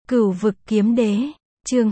Cửu vực kiếm đế, chương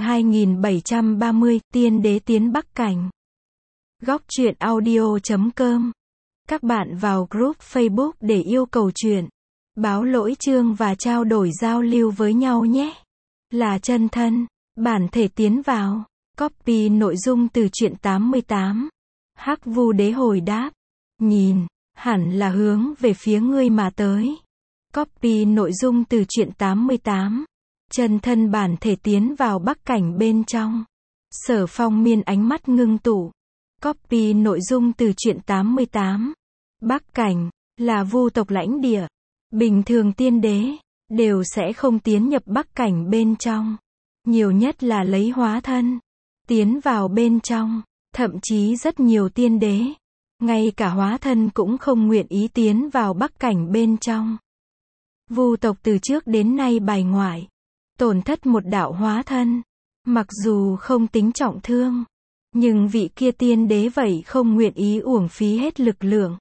2730, tiên đế tiến Bắc Cảnh. Góc truyện audio.com. Các bạn vào group Facebook để yêu cầu truyện, báo lỗi chương và trao đổi giao lưu với nhau nhé. Là chân thân, bản thể tiến vào. Copy nội dung từ truyện 88. Hắc Vu đế hồi đáp. Nhìn, hẳn là hướng về phía ngươi mà tới. Copy nội dung từ truyện 88. Chân thân bản thể tiến vào Bắc Cảnh bên trong. Sở Phong Miên ánh mắt ngưng tụ. Copy nội dung từ truyện 88. Bắc Cảnh là Vu tộc lãnh địa. Bình thường tiên đế đều sẽ không tiến nhập Bắc Cảnh bên trong. Nhiều nhất là lấy hóa thân tiến vào bên trong. Thậm chí rất nhiều tiên đế, ngay cả hóa thân cũng không nguyện ý tiến vào Bắc Cảnh bên trong. Vu tộc từ trước đến nay bài ngoại, tổn thất một đạo hóa thân. Mặc dù không tính trọng thương, nhưng vị kia tiên đế vậy không nguyện ý uổng phí hết lực lượng.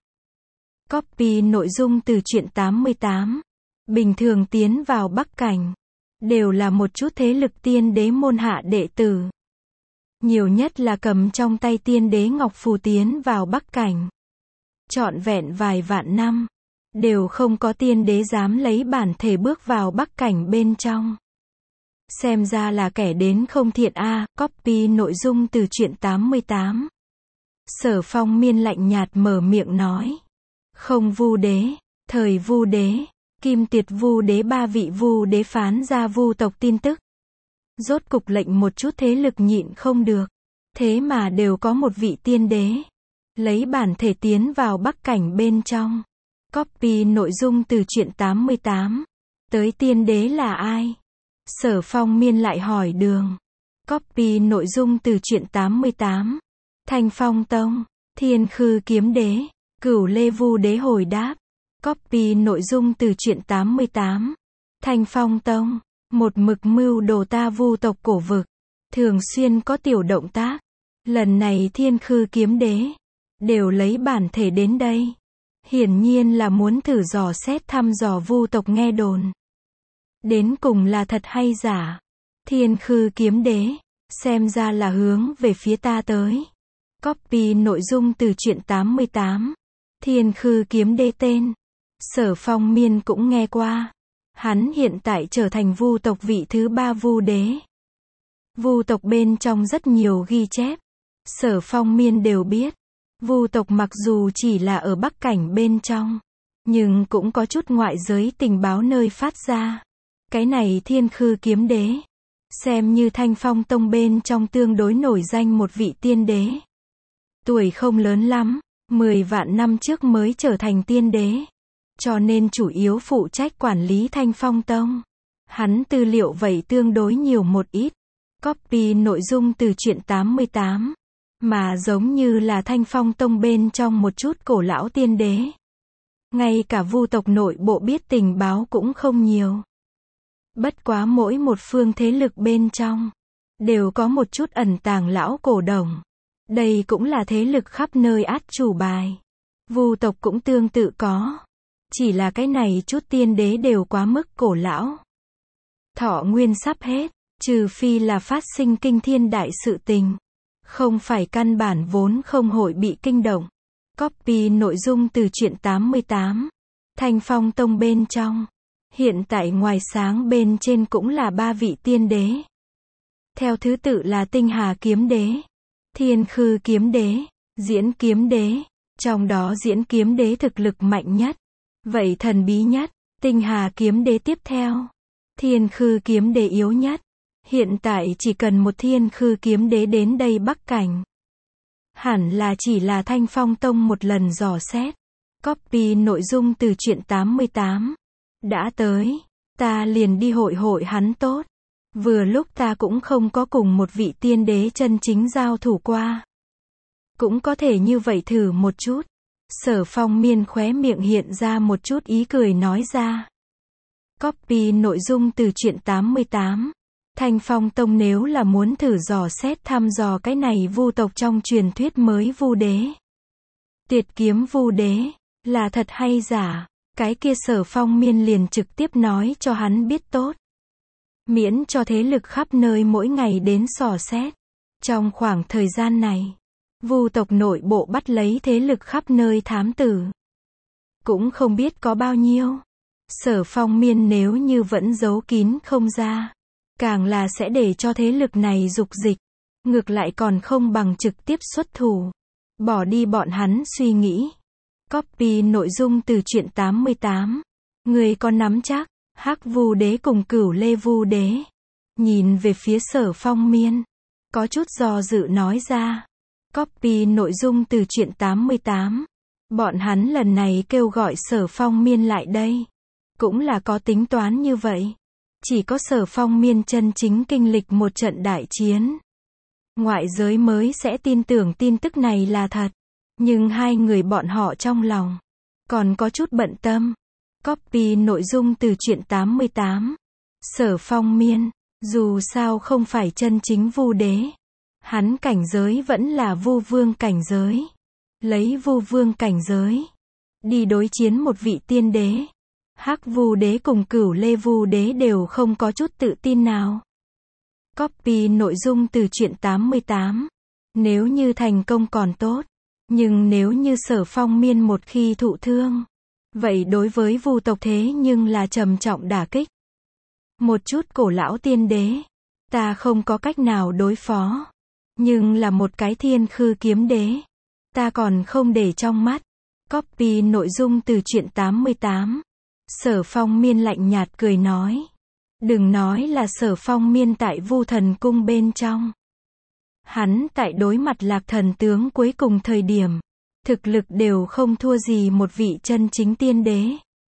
Copy nội dung từ truyện 88. Bình thường tiến vào Bắc Cảnh đều là một chút thế lực tiên đế môn hạ đệ tử. Nhiều nhất là cầm trong tay tiên đế ngọc phù tiến vào Bắc Cảnh. Trọn vẹn vài vạn năm, đều không có tiên đế dám lấy bản thể bước vào Bắc Cảnh bên trong. Xem ra là kẻ đến không thiện a. Copy nội dung từ truyện 88. Sở Phong Miên lạnh nhạt mở miệng nói. Không Vu đế, thời Vu đế, Kim Tiệt Vu đế, ba vị Vu đế phán ra Vu tộc tin tức. Rốt cục lệnh một chút thế lực nhịn không được. Thế mà đều có một vị tiên đế lấy bản thể tiến vào Bắc Cảnh bên trong. Copy nội dung từ truyện 88. Tới tiên đế là ai? Sở Phong Miên lại hỏi đường. Copy nội dung từ truyện 88. Thanh Phong Tông, Thiên Khư kiếm đế, Cửu Lê Vu đế hồi đáp. Copy nội dung từ truyện 88. Thanh Phong Tông, một mực mưu đồ ta Vu tộc cổ vực, thường xuyên có tiểu động tác. Lần này Thiên Khư kiếm đế đều lấy bản thể đến đây, hiển nhiên là muốn thử dò xét thăm dò Vu tộc nghe đồn. Đến cùng là thật hay giả? Thiên Khư kiếm đế, xem ra là hướng về phía ta tới. Copy nội dung từ truyện 88. Thiên Khư kiếm đế tên, Sở Phong Miên cũng nghe qua. Hắn hiện tại trở thành Vu tộc vị thứ 3 Vu đế. Vu tộc bên trong rất nhiều ghi chép, Sở Phong Miên đều biết. Vu tộc mặc dù chỉ là ở Bắc Cảnh bên trong, nhưng cũng có chút ngoại giới tình báo nơi phát ra. Cái này Thiên Khư kiếm đế, xem như Thanh Phong Tông bên trong tương đối nổi danh một vị tiên đế. Tuổi không lớn lắm, 10 vạn năm trước mới trở thành tiên đế, cho nên chủ yếu phụ trách quản lý Thanh Phong Tông. Hắn tư liệu vậy tương đối nhiều một ít. Copy nội dung từ truyện 88. Mà giống như là Thanh Phong Tông bên trong một chút cổ lão tiên đế. Ngay cả Vu tộc nội bộ biết tình báo cũng không nhiều. Bất quá mỗi một phương thế lực bên trong đều có một chút ẩn tàng lão cổ đồng. Đây cũng là thế lực khắp nơi át chủ bài. Vu tộc cũng tương tự có. Chỉ là cái này chút tiên đế đều quá mức cổ lão. Thọ nguyên sắp hết, trừ phi là phát sinh kinh thiên đại sự tình. Không phải căn bản vốn không hội bị kinh động. Copy nội dung từ truyện 88. Thanh Phong Tông bên trong. Hiện tại ngoài sáng bên trên cũng là 3 vị tiên đế. Theo thứ tự là Tinh Hà kiếm đế, Thiên Khư kiếm đế, Diễn kiếm đế. Trong đó Diễn kiếm đế thực lực mạnh nhất. Vậy thần bí nhất. Tinh Hà kiếm đế tiếp theo. Thiên Khư kiếm đế yếu nhất. Hiện tại chỉ cần một Thiên Khư kiếm đế đến đây Bắc Cảnh, hẳn là chỉ là Thanh Phong Tông một lần dò xét. Copy nội dung từ truyện 88. Đã tới, ta liền đi hội hội hắn tốt. Vừa lúc ta cũng không có cùng một vị tiên đế chân chính giao thủ qua. Cũng có thể như vậy thử một chút. Sở Phong Miên khóe miệng hiện ra một chút ý cười nói ra. Copy nội dung từ truyện 88. Thanh Phong Tông nếu là muốn thử dò xét thăm dò cái này Vu tộc trong truyền thuyết mới Vu đế, Tuyệt kiếm Vu đế, là thật hay giả, cái kia Sở Phong Miên liền trực tiếp nói cho hắn biết tốt. miễn cho thế lực khắp nơi mỗi ngày đến dò xét. Trong khoảng thời gian này, Vu tộc nội bộ bắt lấy thế lực khắp nơi thám tử. Cũng không biết có bao nhiêu. Sở Phong Miên nếu như vẫn giấu kín không ra, càng là sẽ để cho thế lực này dục dịch. Ngược lại còn không bằng trực tiếp xuất thủ. Bỏ đi bọn hắn suy nghĩ. Copy nội dung từ truyện 88. Người có nắm chắc. Hắc Vu Đế cùng Cửu Lê Vu Đế nhìn về phía Sở Phong Miên, có chút do dự nói ra. Copy nội dung từ truyện 88. Bọn hắn lần này kêu gọi Sở Phong Miên lại đây, cũng là có tính toán như vậy. Chỉ có Sở Phong Miên chân chính kinh lịch một trận đại chiến, ngoại giới mới sẽ tin tưởng tin tức này là thật. Nhưng hai người bọn họ trong lòng còn có chút bận tâm. Copy nội dung từ truyện 88. Sở Phong Miên, dù sao không phải chân chính Vu Đế. Hắn cảnh giới vẫn là Vu Vương cảnh giới. Lấy Vu Vương cảnh giới đi đối chiến một vị tiên đế. Hắc Vu Đế cùng Cửu Lê Vu Đế đều không có chút tự tin nào. Copy nội dung từ truyện 88. Nếu như thành công còn tốt. Nhưng nếu như Sở Phong Miên một khi thụ thương, vậy đối với Vu tộc thế nhưng là trầm trọng đả kích. Một chút cổ lão tiên đế, ta không có cách nào đối phó. Nhưng là một cái Thiên Khư Kiếm Đế, ta còn không để trong mắt. Copy nội dung từ truyện 88. Sở Phong Miên lạnh nhạt cười nói. Đừng nói là Sở Phong Miên tại Vu Thần Cung bên trong. Hắn tại đối mặt Lạc Thần tướng cuối cùng thời điểm, thực lực đều không thua gì một vị chân chính tiên đế.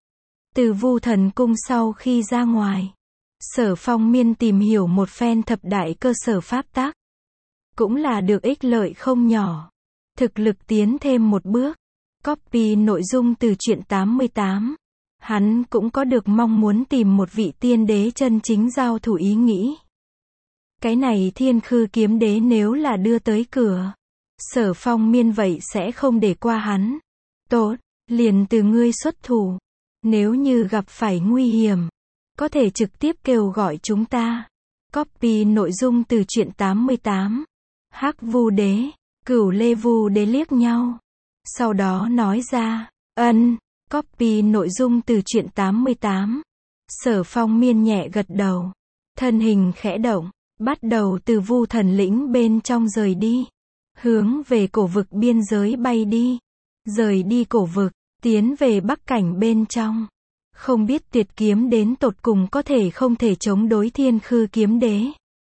Từ Vu Thần Cung sau khi ra ngoài, Sở Phong Miên tìm hiểu một phen thập đại cơ sở pháp tắc, cũng là được ích lợi không nhỏ. Thực lực tiến thêm một bước. Copy nội dung từ truyện 88. Hắn cũng có được mong muốn tìm một vị tiên đế chân chính giao thủ ý nghĩ. Cái này Thiên Khư Kiếm Đế nếu là đưa tới cửa, Sở Phong Miên vậy sẽ không để qua hắn. Tốt, liền từ ngươi xuất thủ. Nếu như gặp phải nguy hiểm, có thể trực tiếp kêu gọi chúng ta. Copy nội dung từ truyện 88. Hắc Vu Đế, Cửu Lê Vu Đế liếc nhau, sau đó nói ra, ân. Copy nội dung từ truyện 88. Sở Phong Miên nhẹ gật đầu, thân hình khẽ động, bắt đầu từ Vu Thần lĩnh bên trong rời đi, hướng về cổ vực biên giới bay đi. Rời đi cổ vực, tiến về Bắc cảnh bên trong. Không biết Tuyệt Kiếm đến tột cùng có thể không thể chống đối Thiên Khư Kiếm Đế.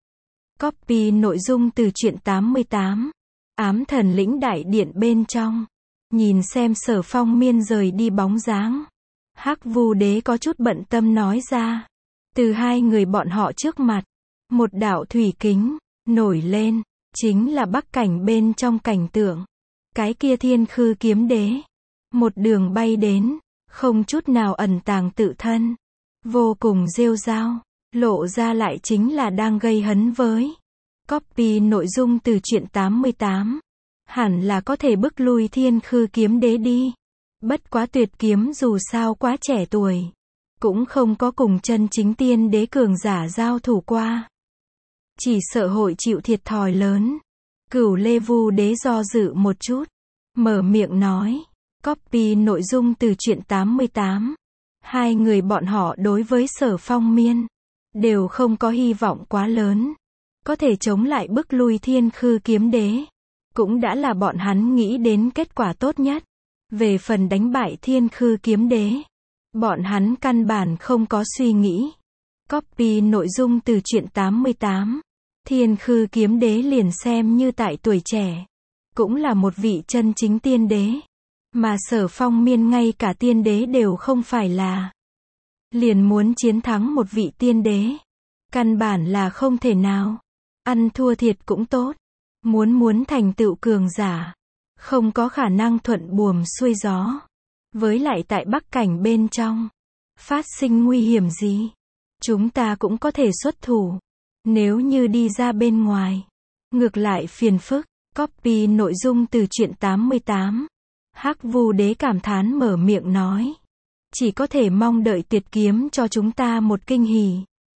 Copy nội dung từ truyện 88. Ám Thần lĩnh đại điện bên trong, nhìn xem Sở Phong Miên rời đi bóng dáng, Hắc Vu Đế có chút bận tâm nói ra. Từ hai người bọn họ trước mặt, một đạo thủy kính nổi lên, chính là Bắc cảnh bên trong cảnh tượng. Cái kia Thiên Khư Kiếm Đế, một đường bay đến, không chút nào ẩn tàng tự thân, vô cùng rêu rao, lộ ra lại chính là đang gây hấn với. Copy nội dung từ truyện 88. Hẳn là có thể bức lui Thiên Khư Kiếm Đế đi. Bất quá Tuyệt Kiếm dù sao quá trẻ tuổi, cũng không có cùng chân chính tiên đế cường giả giao thủ qua. Chỉ sợ hội chịu thiệt thòi lớn. Cửu Lê Vu Đế do dự một chút, mở miệng nói. Copy nội dung từ truyện 88. Hai người bọn họ đối với Sở Phong Miên đều không có hy vọng quá lớn, có thể chống lại bức lui Thiên Khư Kiếm Đế, cũng đã là bọn hắn nghĩ đến kết quả tốt nhất. Về phần đánh bại Thiên Khư Kiếm Đế, bọn hắn căn bản không có suy nghĩ. Copy nội dung từ truyện 88. Thiên Khư Kiếm Đế liền xem như tại tuổi trẻ, cũng là một vị chân chính tiên đế. Mà Sở Phong Miên ngay cả tiên đế đều không phải là. Liền muốn chiến thắng một vị tiên đế, căn bản là không thể nào. Ăn thua thiệt cũng tốt. Muốn thành tựu cường giả, không có khả năng thuận buồm xuôi gió. Với lại tại Bắc cảnh bên trong, phát sinh nguy hiểm gì, chúng ta cũng có thể xuất thủ. Nếu như đi ra bên ngoài, ngược lại phiền phức. Copy nội dung từ truyện 88. Hắc Vu Đế cảm thán mở miệng nói. Chỉ có thể mong đợi Tuyệt Kiếm cho chúng ta một kinh hỉ.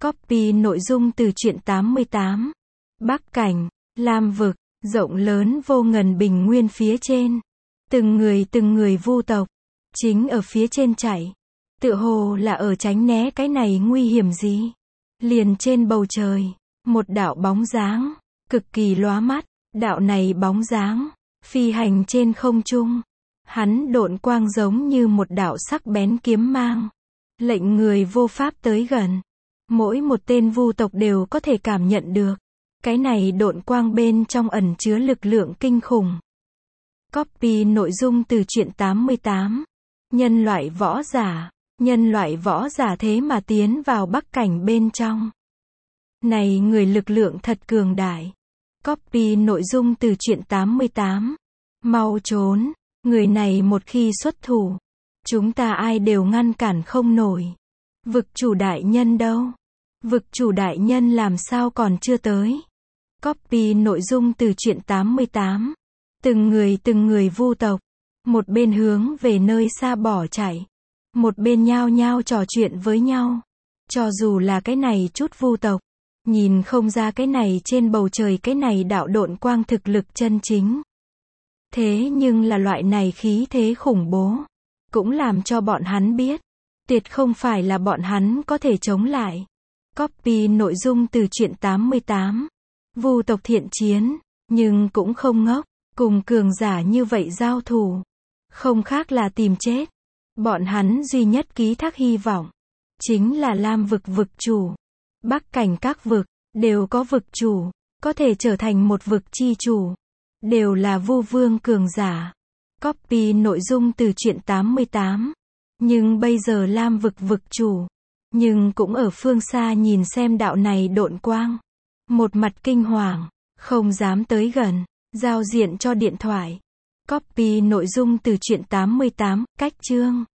Copy nội dung từ truyện 88. Bắc Cảnh, Lam vực, rộng lớn vô ngần bình nguyên phía trên. Từng người vu tộc, chính ở phía trên chạy. Tựa hồ là ở tránh né cái này nguy hiểm gì. Liền trên bầu trời, một đạo bóng dáng, cực kỳ lóa mắt, đạo này bóng dáng, phi hành trên không trung. Hắn độn quang giống như một đạo sắc bén kiếm mang, lệnh người vô pháp tới gần. Mỗi một tên vu tộc đều có thể cảm nhận được. Cái này độn quang bên trong ẩn chứa lực lượng kinh khủng. Copy nội dung từ truyện 88. Nhân loại võ giả thế mà tiến vào Bắc Cảnh bên trong. Này người lực lượng thật cường đại. Copy nội dung từ truyện 88. Mau trốn, người này một khi xuất thủ, chúng ta ai đều ngăn cản không nổi. Vực chủ đại nhân đâu? Vực chủ đại nhân làm sao còn chưa tới? Copy nội dung từ truyện 88. Từng người vu tộc, một bên hướng về nơi xa bỏ chạy, một bên nhao nhao trò chuyện với nhau. Cho dù là cái này chút vu tộc, nhìn không ra cái này trên bầu trời cái này đạo độn quang thực lực chân chính. Thế nhưng là loại này khí thế khủng bố, cũng làm cho bọn hắn biết, tuyệt không phải là bọn hắn có thể chống lại. Copy nội dung từ truyện 88. Vu tộc thiện chiến, nhưng cũng không ngốc, cùng cường giả như vậy giao thủ, không khác là tìm chết. Bọn hắn duy nhất ký thác hy vọng, chính là Lam vực vực chủ. Bắc Cảnh các vực, đều có vực chủ, có thể trở thành một vực chi chủ. Đều là vu vương cường giả. Copy nội dung từ truyện 88. Nhưng bây giờ Lam vực vực chủ, nhưng cũng ở phương xa nhìn xem đạo này độn quang. Một mặt kinh hoàng, không dám tới gần, giao diện cho điện thoại. Copy nội dung từ truyện 88, cách chương.